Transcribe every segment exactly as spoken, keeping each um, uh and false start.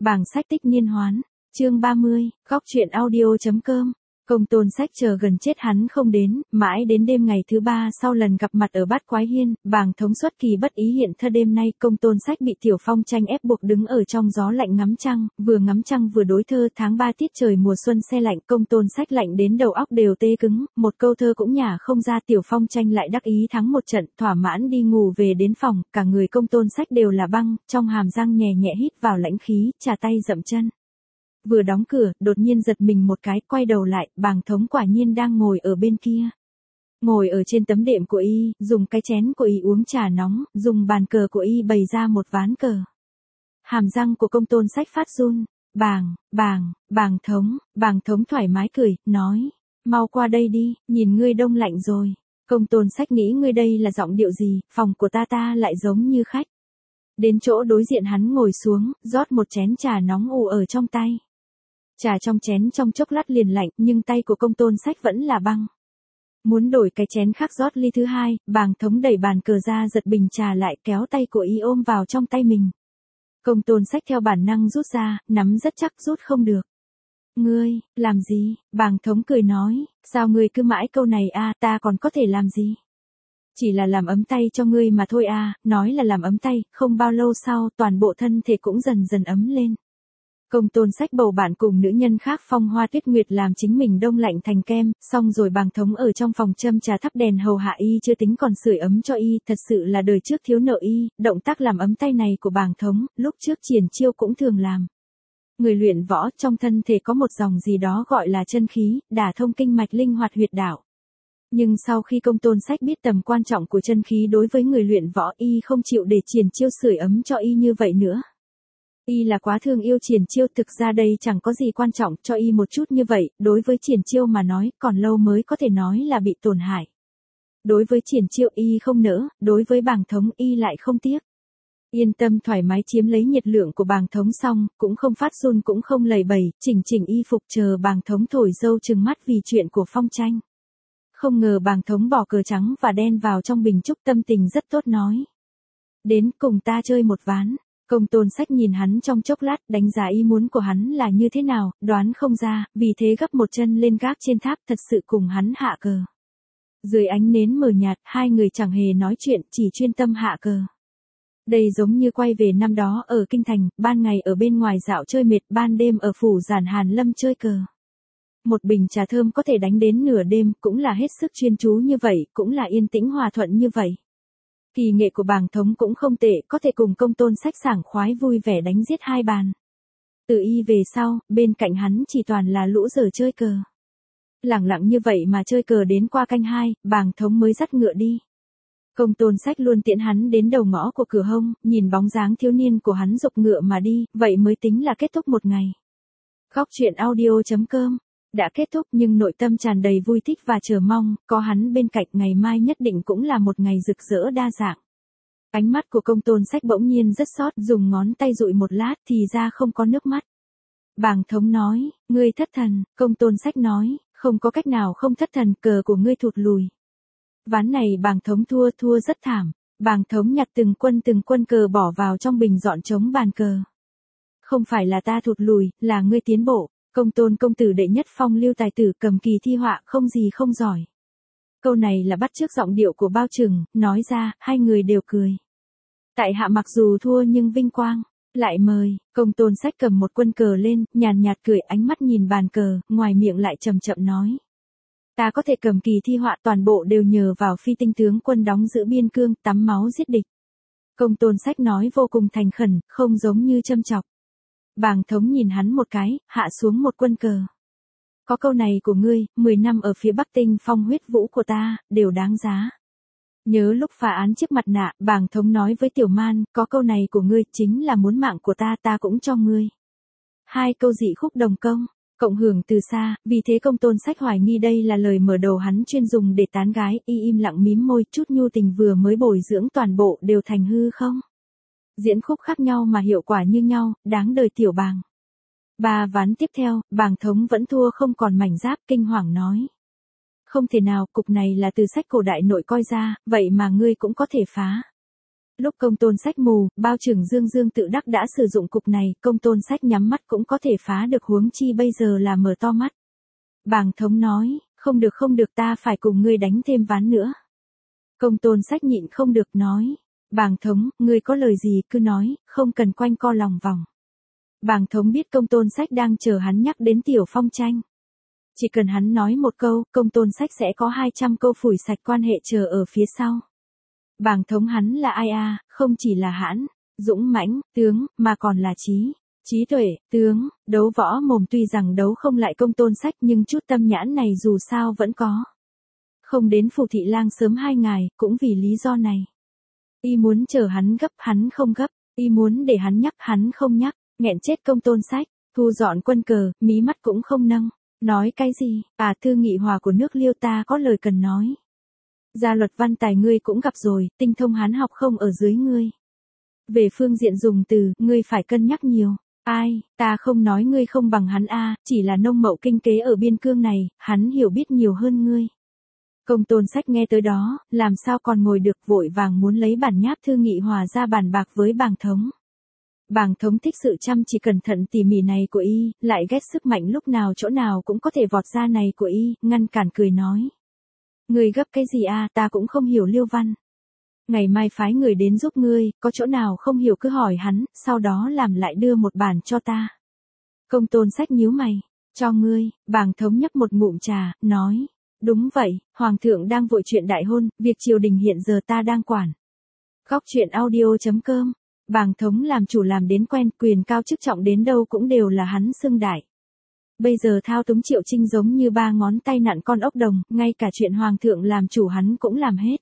Bảng sách tích niên hoán, chương ba mươi, góc truyện audio chấm com. Công Tôn Sách chờ gần chết hắn không đến, mãi đến đêm ngày thứ ba sau lần gặp mặt ở Bát Quái Hiên, Bàng Thống xuất kỳ bất ý hiện thân. Đêm nay Công Tôn Sách bị Tiểu Phong Tranh ép buộc đứng ở trong gió lạnh ngắm trăng, vừa ngắm trăng vừa đối thơ. Tháng ba tiết trời mùa xuân se lạnh, Công Tôn Sách lạnh đến đầu óc đều tê cứng, một câu thơ cũng nhả không ra. Tiểu Phong Tranh lại đắc ý thắng một trận, thỏa mãn đi ngủ về đến phòng, cả người Công Tôn Sách đều là băng, trong hàm răng nhẹ nhẹ hít vào lãnh khí, chà tay dậm chân. Vừa đóng cửa, đột nhiên giật mình một cái, quay đầu lại, Bàng Thống quả nhiên đang ngồi ở bên kia. Ngồi ở trên tấm đệm của y, dùng cái chén của y uống trà nóng, dùng bàn cờ của y bày ra một ván cờ. Hàm răng của Công Tôn Sách phát run, bàng, bàng, Bàng Thống, Bàng Thống thoải mái cười, nói, mau qua đây đi, nhìn ngươi đông lạnh rồi. Công Tôn Sách nghĩ ngươi đây là giọng điệu gì, phòng của ta ta lại giống như khách. Đến chỗ đối diện hắn ngồi xuống, rót một chén trà nóng ù ở trong tay. Trà trong chén trong chốc lát liền lạnh, nhưng tay của Công Tôn Sách vẫn là băng. Muốn đổi cái chén khác rót ly thứ hai, Bàng Thống đẩy bàn cờ ra giật bình trà lại, kéo tay của y ôm vào trong tay mình. Công Tôn Sách theo bản năng rút ra, nắm rất chắc rút không được. Ngươi, làm gì? Bàng Thống cười nói, sao ngươi cứ mãi câu này a, ta còn có thể làm gì? Chỉ là làm ấm tay cho ngươi mà thôi a. Nói là làm ấm tay, không bao lâu sau, toàn bộ thân thể cũng dần dần ấm lên. Công Tôn Sách bầu bạn cùng nữ nhân khác Phong Hoa Tuyết Nguyệt làm chính mình đông lạnh thành kem, xong rồi Bàng Thống ở trong phòng châm trà thắp đèn hầu hạ y, chưa tính còn sưởi ấm cho y, thật sự là đời trước thiếu nợ y. Động tác làm ấm tay này của Bàng Thống, lúc trước triển chiêu cũng thường làm. Người luyện võ trong thân thể có một dòng gì đó gọi là chân khí, đả thông kinh mạch linh hoạt huyệt đạo. Nhưng sau khi Công Tôn Sách biết tầm quan trọng của chân khí đối với người luyện võ, y không chịu để triển chiêu sưởi ấm cho y như vậy nữa. Y là quá thương yêu triển chiêu, thực ra đây chẳng có gì quan trọng cho y một chút như vậy, đối với triển chiêu mà nói, còn lâu mới có thể nói là bị tổn hại. Đối với triển chiêu y không nỡ, đối với Bàng Thống y lại không tiếc. Yên tâm thoải mái chiếm lấy nhiệt lượng của Bàng Thống xong, cũng không phát run cũng không lầy bầy, chỉnh chỉnh y phục chờ Bàng Thống thổi dâu trừng mắt vì chuyện của Phong Tranh. Không ngờ Bàng Thống bỏ cờ trắng và đen vào trong bình trúc, tâm tình rất tốt nói. Đến cùng ta chơi một ván. Công Tôn Sách nhìn hắn trong chốc lát, đánh giá ý muốn của hắn là như thế nào, đoán không ra, vì thế gấp một chân lên gác trên tháp, thật sự cùng hắn hạ cờ. Dưới ánh nến mờ nhạt, hai người chẳng hề nói chuyện, chỉ chuyên tâm hạ cờ. Đây giống như quay về năm đó ở Kinh Thành, ban ngày ở bên ngoài dạo chơi mệt, ban đêm ở phủ Giản Hàn Lâm chơi cờ. Một bình trà thơm có thể đánh đến nửa đêm, cũng là hết sức chuyên chú như vậy, cũng là yên tĩnh hòa thuận như vậy. Kỳ nghệ của Bàng Thống cũng không tệ, có thể cùng Công Tôn Sách sảng khoái vui vẻ đánh giết hai bàn. Từ y về sau, bên cạnh hắn chỉ toàn là lũ dở chơi cờ. Lẳng lặng như vậy mà chơi cờ đến qua canh hai, Bàng Thống mới dắt ngựa đi. Công Tôn Sách luôn tiễn hắn đến đầu ngõ của cửa hông, nhìn bóng dáng thiếu niên của hắn giục ngựa mà đi, vậy mới tính là kết thúc một ngày. Góc truyện audio chấm com đã kết thúc nhưng nội tâm tràn đầy vui thích và chờ mong, có hắn bên cạnh ngày mai nhất định cũng là một ngày rực rỡ đa dạng. Ánh mắt của Công Tôn Sách bỗng nhiên rất xót, dùng ngón tay dụi một lát thì ra không có nước mắt. Bàng Thống nói, ngươi thất thần, Công Tôn Sách nói, không có cách nào không thất thần, cờ của ngươi thụt lùi. Ván này Bàng Thống thua, thua rất thảm. Bàng Thống nhặt từng quân từng quân cờ bỏ vào trong bình dọn trống bàn cờ. Không phải là ta thụt lùi, là ngươi tiến bộ. Công Tôn công tử đệ nhất phong lưu tài tử cầm kỳ thi họa, không gì không giỏi. Câu này là bắt chước giọng điệu của Bao Trừng, nói ra, hai người đều cười. Tại hạ mặc dù thua nhưng vinh quang. Lại mời, Công Tôn Sách cầm một quân cờ lên, nhàn nhạt cười, ánh mắt nhìn bàn cờ, ngoài miệng lại chậm chậm nói. Ta có thể cầm kỳ thi họa, toàn bộ đều nhờ vào phi tinh tướng quân đóng giữ biên cương, tắm máu giết địch. Công Tôn Sách nói vô cùng thành khẩn, không giống như châm chọc. Bàng Thống nhìn hắn một cái, hạ xuống một quân cờ. Có câu này của ngươi, mười năm ở phía Bắc Tinh phong huyết vũ của ta, đều đáng giá. Nhớ lúc phá án chiếc mặt nạ, Bàng Thống nói với Tiểu Man, có câu này của ngươi, chính là muốn mạng của ta, ta cũng cho ngươi. Hai câu dị khúc đồng công, cộng hưởng từ xa, vì thế Công Tôn Sách hoài nghi đây là lời mở đầu hắn chuyên dùng để tán gái, y im lặng mím môi, chút nhu tình vừa mới bồi dưỡng toàn bộ đều thành hư không. Diễn khúc khác nhau mà hiệu quả như nhau, đáng đời Tiểu Bàng. Ba ván tiếp theo, Bàng Thống vẫn thua không còn mảnh giáp, kinh hoàng nói. Không thể nào, cục này là từ sách cổ đại nội coi ra, vậy mà ngươi cũng có thể phá. Lúc Công Tôn Sách mù, bao trưởng Dương Dương tự đắc đã sử dụng cục này, Công Tôn Sách nhắm mắt cũng có thể phá được, huống chi bây giờ là mở to mắt. Bàng Thống nói, không được không được, ta phải cùng ngươi đánh thêm ván nữa. Công Tôn Sách nhịn không được nói, Bàng Thống, ngươi có lời gì cứ nói, không cần quanh co lòng vòng. Bàng Thống biết Công Tôn Sách đang chờ hắn nhắc đến Tiểu Phong tranh. Chỉ cần hắn nói một câu, Công Tôn Sách sẽ có hai trăm câu phủi sạch quan hệ chờ ở phía sau. Bàng Thống hắn là ai a, không chỉ là hãn, dũng mãnh, tướng, mà còn là trí, trí tuệ, tướng, đấu võ mồm, tuy rằng đấu không lại Công Tôn Sách nhưng chút tâm nhãn này dù sao vẫn có. Không đến Phủ Thị Lang sớm hai ngày, cũng vì lý do này. Y muốn chờ hắn gấp, hắn không gấp, y muốn để hắn nhắc, hắn không nhắc, nghẹn chết Công Tôn Sách, thu dọn quân cờ, mí mắt cũng không nâng. Nói cái gì, à thư nghị hòa của nước Liêu ta có lời cần nói. Gia luật văn tài ngươi cũng gặp rồi, tinh thông Hán học không ở dưới ngươi. Về phương diện dùng từ, ngươi phải cân nhắc nhiều. Ai, ta không nói ngươi không bằng hắn a, chỉ là nông mậu kinh tế ở biên cương này, hắn hiểu biết nhiều hơn ngươi. Công Tôn Sách nghe tới đó, làm sao còn ngồi được, vội vàng muốn lấy bản nháp thư nghị hòa ra bàn bạc với Bàng Thống. Bàng Thống thích sự chăm chỉ cẩn thận tỉ mỉ này của y, lại ghét sức mạnh lúc nào chỗ nào cũng có thể vọt ra này của y, ngăn cản cười nói. Ngươi gấp cái gì a, ta cũng không hiểu Liêu văn. Ngày mai phái người đến giúp ngươi, có chỗ nào không hiểu cứ hỏi hắn, sau đó làm lại đưa một bản cho ta. Công Tôn Sách nhíu mày, cho ngươi. Bàng Thống nhấp một ngụm trà, nói. Đúng vậy, Hoàng thượng đang vội chuyện đại hôn, việc triều đình hiện giờ ta đang quản. Góc truyện audio chấm com. Bàng Thống làm chủ làm đến quen, quyền cao chức trọng đến đâu cũng đều là hắn xưng đại. Bây giờ thao túng Triệu Trinh giống như ba ngón tay nặn con ốc đồng, ngay cả chuyện Hoàng thượng làm chủ hắn cũng làm hết.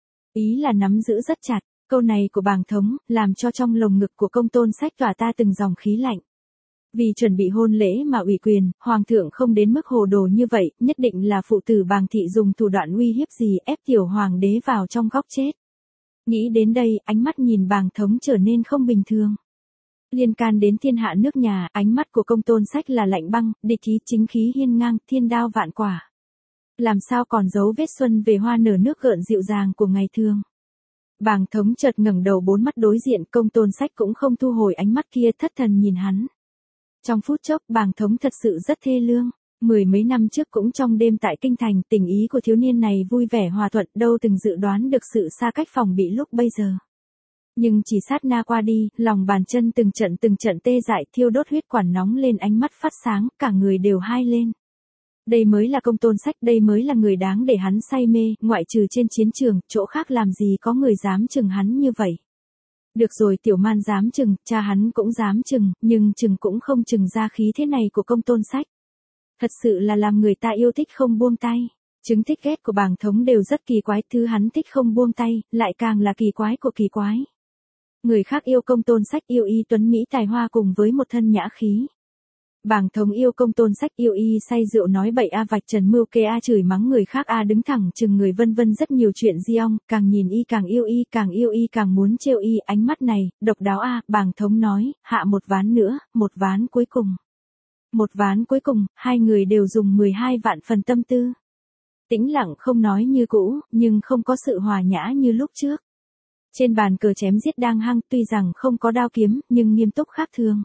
Ý là nắm giữ rất chặt, câu này của Bàng Thống, làm cho trong lồng ngực của Công Tôn Sách tỏa ta từng dòng khí lạnh. Vì chuẩn bị hôn lễ mà ủy quyền, Hoàng thượng không đến mức hồ đồ như vậy, nhất định là phụ tử Bàng Thị dùng thủ đoạn uy hiếp gì ép tiểu Hoàng đế vào trong góc chết. Nghĩ đến đây, ánh mắt nhìn Bàng Thống trở nên không bình thường. Liên can đến thiên hạ nước nhà, ánh mắt của Công Tôn Sách là lạnh băng, địch ý chính khí hiên ngang, thiên đao vạn quả. Làm sao còn giấu vết xuân về hoa nở nước gợn dịu dàng của ngày thường. Bàng Thống chợt ngẩng đầu, bốn mắt đối diện, Công Tôn Sách cũng không thu hồi ánh mắt kia, thất thần nhìn hắn. Trong phút chốc, Bàng Thống thật sự rất thê lương. Mười mấy năm trước cũng trong đêm tại Kinh Thành, tình ý của thiếu niên này vui vẻ hòa thuận, đâu từng dự đoán được sự xa cách phòng bị lúc bây giờ. Nhưng chỉ sát na qua đi, lòng bàn chân từng trận từng trận tê dại, thiêu đốt huyết quản nóng lên, ánh mắt phát sáng, cả người đều hai lên. Đây mới là Công Tôn Sách, đây mới là người đáng để hắn say mê, ngoại trừ trên chiến trường, chỗ khác làm gì có người dám chừng hắn như vậy. Được rồi, tiểu man dám chừng, cha hắn cũng dám chừng, nhưng chừng cũng không chừng ra khí thế này của Công Tôn Sách. Thật sự là làm người ta yêu thích không buông tay. Chứng thích ghét của Bàng Thống đều rất kỳ quái, thứ hắn thích không buông tay, lại càng là kỳ quái của kỳ quái. Người khác yêu Công Tôn Sách, yêu y tuấn mỹ tài hoa cùng với một thân nhã khí. Bàng Thống yêu Công Tôn Sách, yêu y say rượu nói bậy a, vạch trần mưu kê a, chửi mắng người khác a, đứng thẳng chừng người, vân vân rất nhiều chuyện di ong, càng nhìn y càng yêu y, càng yêu y càng muốn trêu y, ánh mắt này, độc đáo a. Bàng Thống nói, hạ một ván nữa, một ván cuối cùng. Một ván cuối cùng, hai người đều dùng mười hai vạn phần tâm tư. Tĩnh lặng không nói như cũ, nhưng không có sự hòa nhã như lúc trước. Trên bàn cờ chém giết đang hăng, tuy rằng không có đao kiếm, nhưng nghiêm túc khác thường.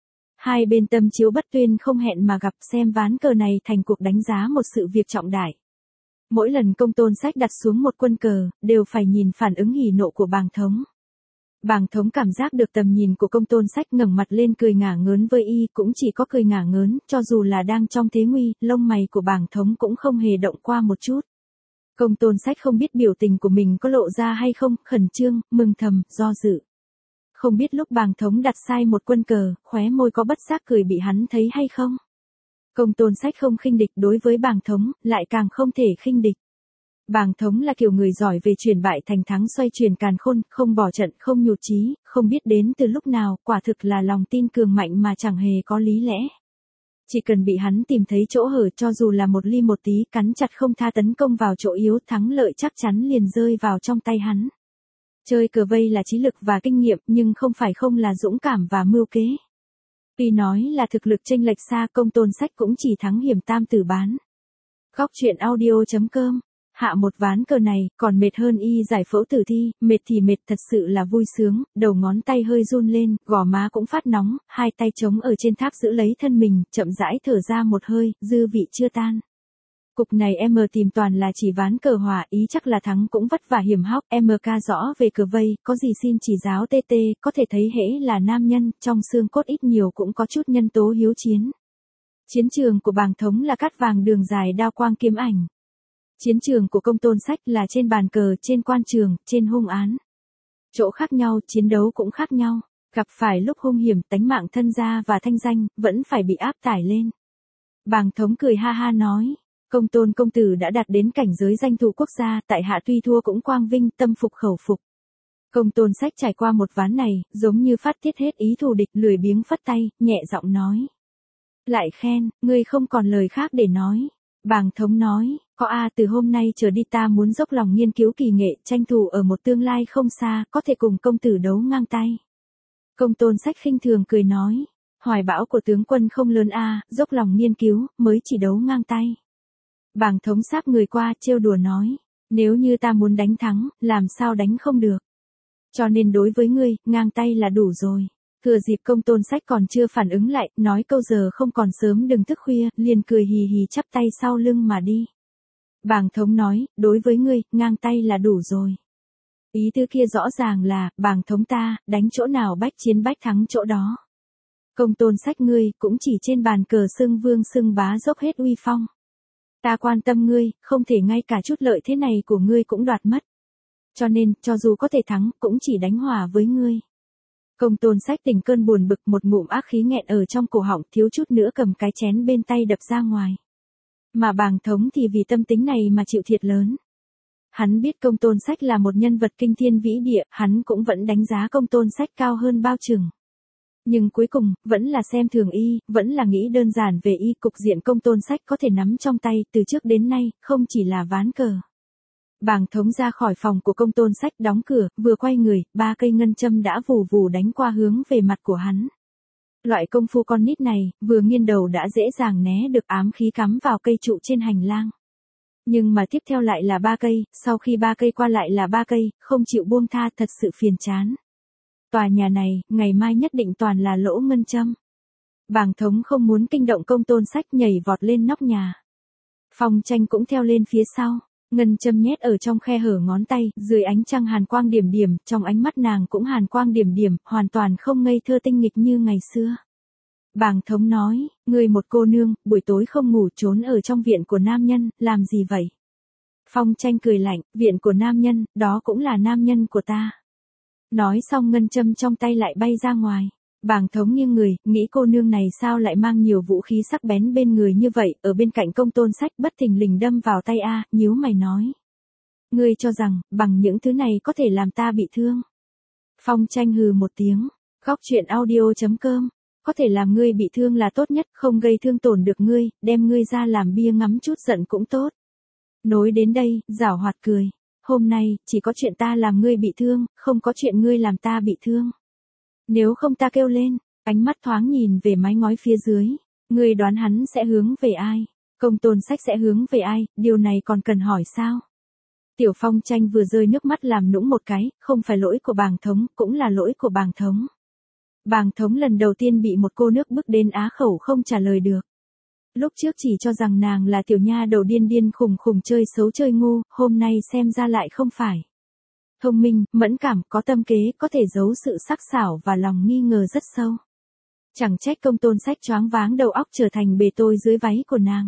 Hai bên tâm chiếu bất tuyên không hẹn mà gặp, xem ván cờ này thành cuộc đánh giá một sự việc trọng đại. Mỗi lần Công Tôn Sách đặt xuống một quân cờ, đều phải nhìn phản ứng hỉ nộ của Bàng Thống. Bàng Thống cảm giác được tầm nhìn của Công Tôn Sách, ngẩng mặt lên cười ngả ngớn với y, cũng chỉ có cười ngả ngớn, cho dù là đang trong thế nguy, lông mày của Bàng Thống cũng không hề động qua một chút. Công Tôn Sách không biết biểu tình của mình có lộ ra hay không, khẩn trương, mừng thầm, do dự. Không biết lúc Bàng Thống đặt sai một quân cờ, khóe môi có bất giác cười bị hắn thấy hay không. Công Tôn Sách không khinh địch, đối với Bàng Thống, lại càng không thể khinh địch. Bàng Thống là kiểu người giỏi về chuyển bại thành thắng, xoay chuyển càn khôn, không bỏ trận, không nhụt chí, không biết đến từ lúc nào, quả thực là lòng tin cường mạnh mà chẳng hề có lý lẽ. Chỉ cần bị hắn tìm thấy chỗ hở, cho dù là một ly một tí, cắn chặt không tha tấn công vào chỗ yếu, thắng lợi chắc chắn liền rơi vào trong tay hắn. Chơi cờ vây là trí lực và kinh nghiệm, nhưng không phải không là dũng cảm và mưu kế. Tuy nói là thực lực chênh lệch xa, Công Tôn Sách cũng chỉ thắng hiểm tam tử bán. Góc truyện audio chấm com Hạ một ván cờ này, còn mệt hơn y giải phẫu tử thi, mệt thì mệt thật sự là vui sướng, đầu ngón tay hơi run lên, gò má cũng phát nóng, hai tay chống ở trên tháp giữ lấy thân mình, chậm rãi thở ra một hơi, dư vị chưa tan. Cục này em tìm toàn là chỉ ván cờ hòa, ý chắc là thắng cũng vất vả hiểm hóc, em ca rõ về cờ vây, có gì xin chỉ giáo tê tê, có thể thấy hễ là nam nhân, trong xương cốt ít nhiều cũng có chút nhân tố hiếu chiến. Chiến trường của bàng thống là cát vàng đường dài đao quang kiếm ảnh. Chiến trường của Công Tôn Sách là trên bàn cờ, trên quan trường, trên hung án. Chỗ khác nhau, chiến đấu cũng khác nhau, gặp phải lúc hung hiểm, tánh mạng thân gia và thanh danh, vẫn phải bị áp tải lên. Bàng thống cười ha ha nói, Công Tôn công tử đã đạt đến cảnh giới danh thủ quốc gia, tại hạ tuy thua cũng quang vinh, tâm phục khẩu phục. Công Tôn Sách trải qua một ván này, giống như phát tiết hết ý thù địch, lười biếng phất tay, nhẹ giọng nói. Lại khen, ngươi không còn lời khác để nói. Bàng thống nói, có a từ hôm nay trở đi ta muốn dốc lòng nghiên cứu kỳ nghệ, tranh thủ ở một tương lai không xa, có thể cùng công tử đấu ngang tay. Công Tôn Sách khinh thường cười nói, hoài bão của tướng quân không lớn a, dốc lòng nghiên cứu, mới chỉ đấu ngang tay. Bàng thống sáp người qua, trêu đùa nói, nếu như ta muốn đánh thắng, làm sao đánh không được. Cho nên đối với ngươi, ngang tay là đủ rồi. Thừa dịp Công Tôn Sách còn chưa phản ứng lại, nói câu giờ không còn sớm đừng thức khuya, liền cười hì hì chắp tay sau lưng mà đi. Bàng thống nói, đối với ngươi, ngang tay là đủ rồi. Ý tư kia rõ ràng là, bàng thống ta, đánh chỗ nào bách chiến bách thắng chỗ đó. Công Tôn Sách ngươi, cũng chỉ trên bàn cờ xưng vương xưng bá dốc hết uy phong. Ta quan tâm ngươi, không thể ngay cả chút lợi thế này của ngươi cũng đoạt mất. Cho nên, cho dù có thể thắng, cũng chỉ đánh hòa với ngươi. Công Tôn Sách tỉnh cơn buồn bực, một ngụm ác khí nghẹn ở trong cổ họng, thiếu chút nữa cầm cái chén bên tay đập ra ngoài. Mà bàng thống thì vì tâm tính này mà chịu thiệt lớn. Hắn biết Công Tôn Sách là một nhân vật kinh thiên vĩ địa, hắn cũng vẫn đánh giá Công Tôn Sách cao hơn bao chừng. Nhưng cuối cùng, vẫn là xem thường y, vẫn là nghĩ đơn giản về y, cục diện Công Tôn Sách có thể nắm trong tay, từ trước đến nay, không chỉ là ván cờ. Bàng thống ra khỏi phòng của Công Tôn Sách đóng cửa, vừa quay người, ba cây ngân châm đã vù vù đánh qua hướng về mặt của hắn. Loại công phu con nít này, vừa nghiêng đầu đã dễ dàng né được ám khí cắm vào cây trụ trên hành lang. Nhưng mà tiếp theo lại là ba cây, sau khi ba cây qua lại là ba cây, không chịu buông tha, thật sự phiền chán. Tòa nhà này, ngày mai nhất định toàn là lỗ ngân châm. Bàng thống không muốn kinh động Công Tôn Sách, nhảy vọt lên nóc nhà. Phong Tranh cũng theo lên phía sau. Ngân châm nhét ở trong khe hở ngón tay, dưới ánh trăng hàn quang điểm điểm, trong ánh mắt nàng cũng hàn quang điểm điểm, hoàn toàn không ngây thơ tinh nghịch như ngày xưa. Bàng thống nói, ngươi một cô nương, buổi tối không ngủ trốn ở trong viện của nam nhân, làm gì vậy? Phong Tranh cười lạnh, viện của nam nhân, đó cũng là nam nhân của ta. Nói xong ngân châm trong tay lại bay ra ngoài. Bàng thống nghiêng người, nghĩ cô nương này sao lại mang nhiều vũ khí sắc bén bên người như vậy, ở bên cạnh Công Tôn Sách bất thình lình đâm vào tay a, nhíu mày nói. Ngươi cho rằng, bằng những thứ này có thể làm ta bị thương. Phong Tranh hừ một tiếng, góc truyện audio chấm com, có thể làm ngươi bị thương là tốt nhất, không gây thương tổn được ngươi, đem ngươi ra làm bia ngắm chút giận cũng tốt. Nối đến đây, giảo hoạt cười, hôm nay, chỉ có chuyện ta làm ngươi bị thương, không có chuyện ngươi làm ta bị thương. Nếu không ta kêu lên, ánh mắt thoáng nhìn về mái ngói phía dưới, ngươi đoán hắn sẽ hướng về ai? Công Tôn Sách sẽ hướng về ai, điều này còn cần hỏi sao? Tiểu Phong Tranh vừa rơi nước mắt làm nũng một cái, không phải lỗi của bàng thống, cũng là lỗi của bàng thống. Bàng thống lần đầu tiên bị một cô nước bức đến á khẩu không trả lời được. Lúc trước chỉ cho rằng nàng là tiểu nha đầu điên điên khùng khùng chơi xấu chơi ngu, hôm nay xem ra lại không phải. Thông minh, mẫn cảm, có tâm kế, có thể giấu sự sắc sảo và lòng nghi ngờ rất sâu. Chẳng trách Công Tôn Sách choáng váng đầu óc trở thành bề tôi dưới váy của nàng.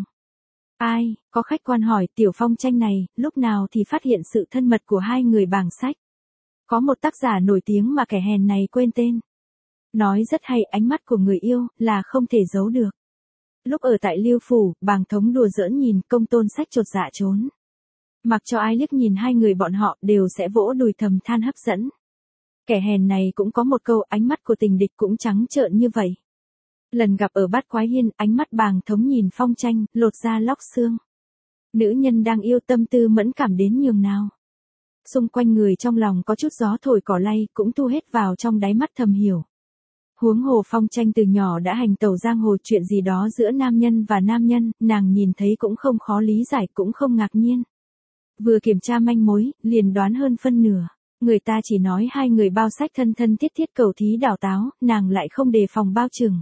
Ai, có khách quan hỏi Tiểu Phong Tranh này, lúc nào thì phát hiện sự thân mật của hai người Bàng Sách. Có một tác giả nổi tiếng mà kẻ hèn này quên tên. Nói rất hay, ánh mắt của người yêu, là không thể giấu được. Lúc ở tại Liêu Phủ, Bàng thống đùa giỡn nhìn, Công Tôn Sách chột dạ trốn. Mặc cho ai liếc nhìn hai người bọn họ đều sẽ vỗ đùi thầm than hấp dẫn. Kẻ hèn này cũng có một câu, ánh mắt của tình địch cũng trắng trợn như vậy. Lần gặp ở Bát Quái Hiên, ánh mắt Bàng thống nhìn Phong Tranh, lột da lóc xương. Nữ nhân đang yêu tâm tư mẫn cảm đến nhường nào. Xung quanh người trong lòng có chút gió thổi cỏ lay, cũng thu hết vào trong đáy mắt thầm hiểu. Huống hồ Phong Tranh từ nhỏ đã hành tẩu giang hồ, chuyện gì đó giữa nam nhân và nam nhân, nàng nhìn thấy cũng không khó lý giải, cũng không ngạc nhiên. Vừa kiểm tra manh mối, liền đoán hơn phân nửa. Người ta chỉ nói hai người bao sách thân thân thiết thiết cầu thí đào táo, nàng lại không đề phòng bao chừng.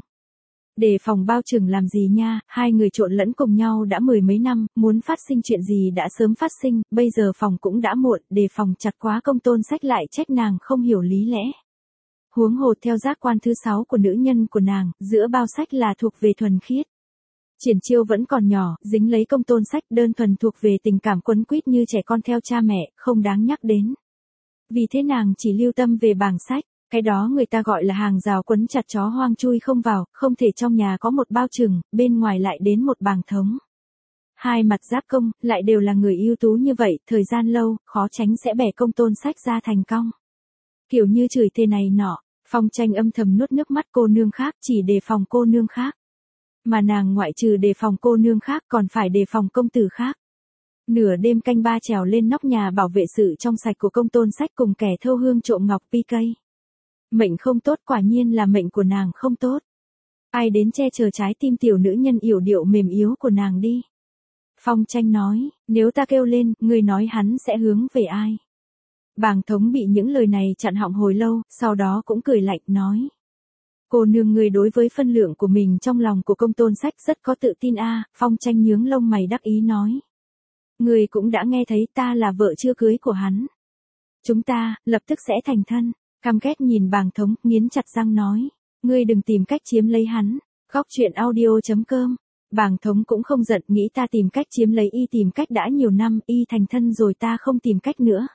Đề phòng bao chừng làm gì nha, hai người trộn lẫn cùng nhau đã mười mấy năm, muốn phát sinh chuyện gì đã sớm phát sinh, bây giờ phòng cũng đã muộn, đề phòng chặt quá Công Tôn Sách lại trách nàng không hiểu lý lẽ. Huống hồ theo giác quan thứ sáu của nữ nhân của nàng, giữa bao sách là thuộc về thuần khiết. Triển Chiêu vẫn còn nhỏ, dính lấy Công Tôn Sách đơn thuần thuộc về tình cảm quấn quýt như trẻ con theo cha mẹ, không đáng nhắc đến. Vì thế nàng chỉ lưu tâm về bảng sách, cái đó người ta gọi là hàng rào quấn chặt chó hoang chui không vào, không thể trong nhà có một bao chừng, bên ngoài lại đến một bảng thống. Hai mặt giáp công, lại đều là người ưu tú như vậy, thời gian lâu, khó tránh sẽ bẻ Công Tôn Sách ra thành cong. Kiểu như chửi thề này nọ, Phong Tranh âm thầm nuốt nước mắt cô nương khác, chỉ đề phòng cô nương khác. Mà nàng ngoại trừ đề phòng cô nương khác còn phải đề phòng công tử khác. Nửa đêm canh ba trèo lên nóc nhà bảo vệ sự trong sạch của Công Tôn Sách cùng kẻ thâu hương trộm ngọc pi cây. Mệnh không tốt, quả nhiên là mệnh của nàng không tốt. Ai đến che chở trái tim tiểu nữ nhân yểu điệu mềm yếu của nàng đi. Phong Tranh nói, nếu ta kêu lên, người nói hắn sẽ hướng về ai? Bàng thống bị những lời này chặn họng hồi lâu, sau đó cũng cười lạnh nói. Cô nương người đối với phân lượng của mình trong lòng của Công Tôn Sách rất có tự tin a. À, Phong Tranh nhướng lông mày đắc ý nói. Người cũng đã nghe thấy ta là vợ chưa cưới của hắn. Chúng ta, lập tức sẽ thành thân. Căm ghét nhìn Bàng thống, nghiến chặt răng nói. Ngươi đừng tìm cách chiếm lấy hắn. Góc truyện audio chấm com. Bàng thống cũng không giận, nghĩ ta tìm cách chiếm lấy y tìm cách đã nhiều năm, y thành thân rồi ta không tìm cách nữa.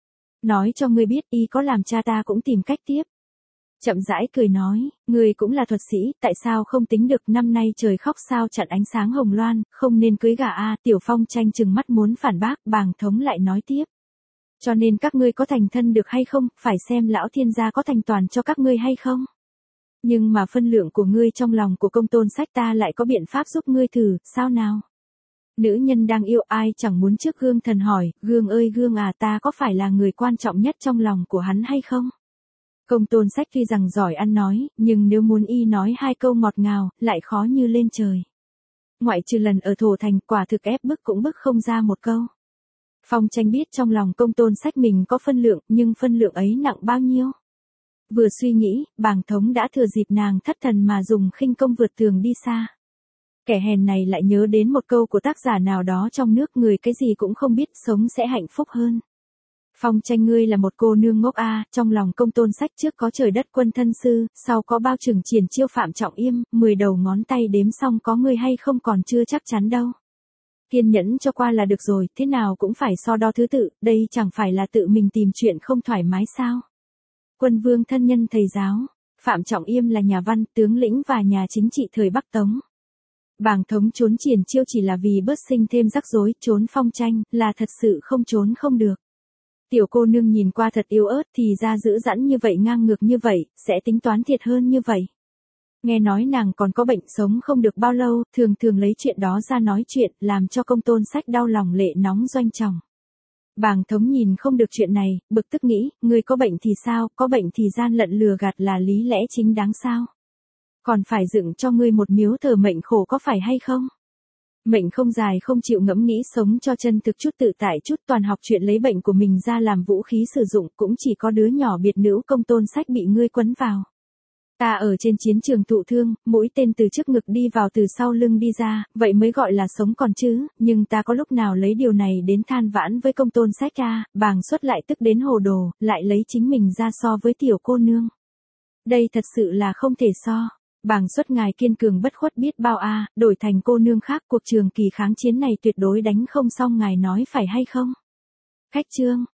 Nói cho ngươi biết, y có làm cha ta cũng tìm cách tiếp. Chậm rãi cười nói, ngươi cũng là thuật sĩ, tại sao không tính được năm nay trời khóc sao chặn ánh sáng hồng loan, không nên cưới gả a. Tiểu Phong Tranh chừng mắt muốn phản bác, Bàng thống lại nói tiếp. Cho nên các ngươi có thành thân được hay không, phải xem lão thiên gia có thành toàn cho các ngươi hay không. Nhưng mà phân lượng của ngươi trong lòng của Công Tôn Sách ta lại có biện pháp giúp ngươi thử, sao nào? Nữ nhân đang yêu ai chẳng muốn trước gương thần hỏi, gương ơi gương à, ta có phải là người quan trọng nhất trong lòng của hắn hay không? Công Tôn Sách tuy rằng giỏi ăn nói, nhưng nếu muốn y nói hai câu ngọt ngào, lại khó như lên trời. Ngoại trừ lần ở Thổ Thành, quả thực ép bức cũng bức không ra một câu. Phong Tranh biết trong lòng Công Tôn Sách mình có phân lượng, nhưng phân lượng ấy nặng bao nhiêu? Vừa suy nghĩ, Bàng thống đã thừa dịp nàng thất thần mà dùng khinh công vượt tường đi xa. Kẻ hèn này lại nhớ đến một câu của tác giả nào đó trong nước, người cái gì cũng không biết, sống sẽ hạnh phúc hơn. Phong Tranh ngươi là một cô nương ngốc a. Trong lòng Công Tôn Sách trước có trời đất quân thân sư, sau có bao trừng Triển Chiêu Phạm Trọng Yêm, mười đầu ngón tay đếm xong có ngươi hay không còn chưa chắc chắn đâu. Kiên nhẫn cho qua là được rồi, thế nào cũng phải so đo thứ tự, đây chẳng phải là tự mình tìm chuyện không thoải mái sao? Quân vương thân nhân thầy giáo, Phạm Trọng Yêm là nhà văn, tướng lĩnh và nhà chính trị thời Bắc Tống. Bàng thống trốn Triển Chiêu chỉ là vì bớt sinh thêm rắc rối, trốn Phong Tranh là thật sự không trốn không được. Tiểu cô nương nhìn qua thật yếu ớt thì ra dữ dãn như vậy, ngang ngược như vậy, sẽ tính toán thiệt hơn như vậy. Nghe nói nàng còn có bệnh sống không được bao lâu, thường thường lấy chuyện đó ra nói chuyện, làm cho Công Tôn Sách đau lòng lệ nóng doanh chồng. Bàng thống nhìn không được chuyện này, bực tức nghĩ, người có bệnh thì sao, có bệnh thì gian lận lừa gạt là lý lẽ chính đáng sao? Còn phải dựng cho ngươi một miếu thờ mệnh khổ có phải hay không? Mệnh không dài không chịu ngẫm nghĩ sống cho chân thực chút tự tại chút, toàn học chuyện lấy bệnh của mình ra làm vũ khí sử dụng, cũng chỉ có đứa nhỏ biệt nữ Công Tôn Sách bị ngươi quấn vào. Ta ở trên chiến trường thụ thương, mũi tên từ trước ngực đi vào từ sau lưng đi ra, vậy mới gọi là sống còn chứ, nhưng ta có lúc nào lấy điều này đến than vãn với Công Tôn Sách à? Bàng Xuất lại tức đến hồ đồ, lại lấy chính mình ra so với tiểu cô nương. Đây thật sự là không thể so. Bàng Xuất ngài kiên cường bất khuất biết bao a, à, đổi thành cô nương khác cuộc trường kỳ kháng chiến này tuyệt đối đánh không xong, ngài nói phải hay không? Khách chương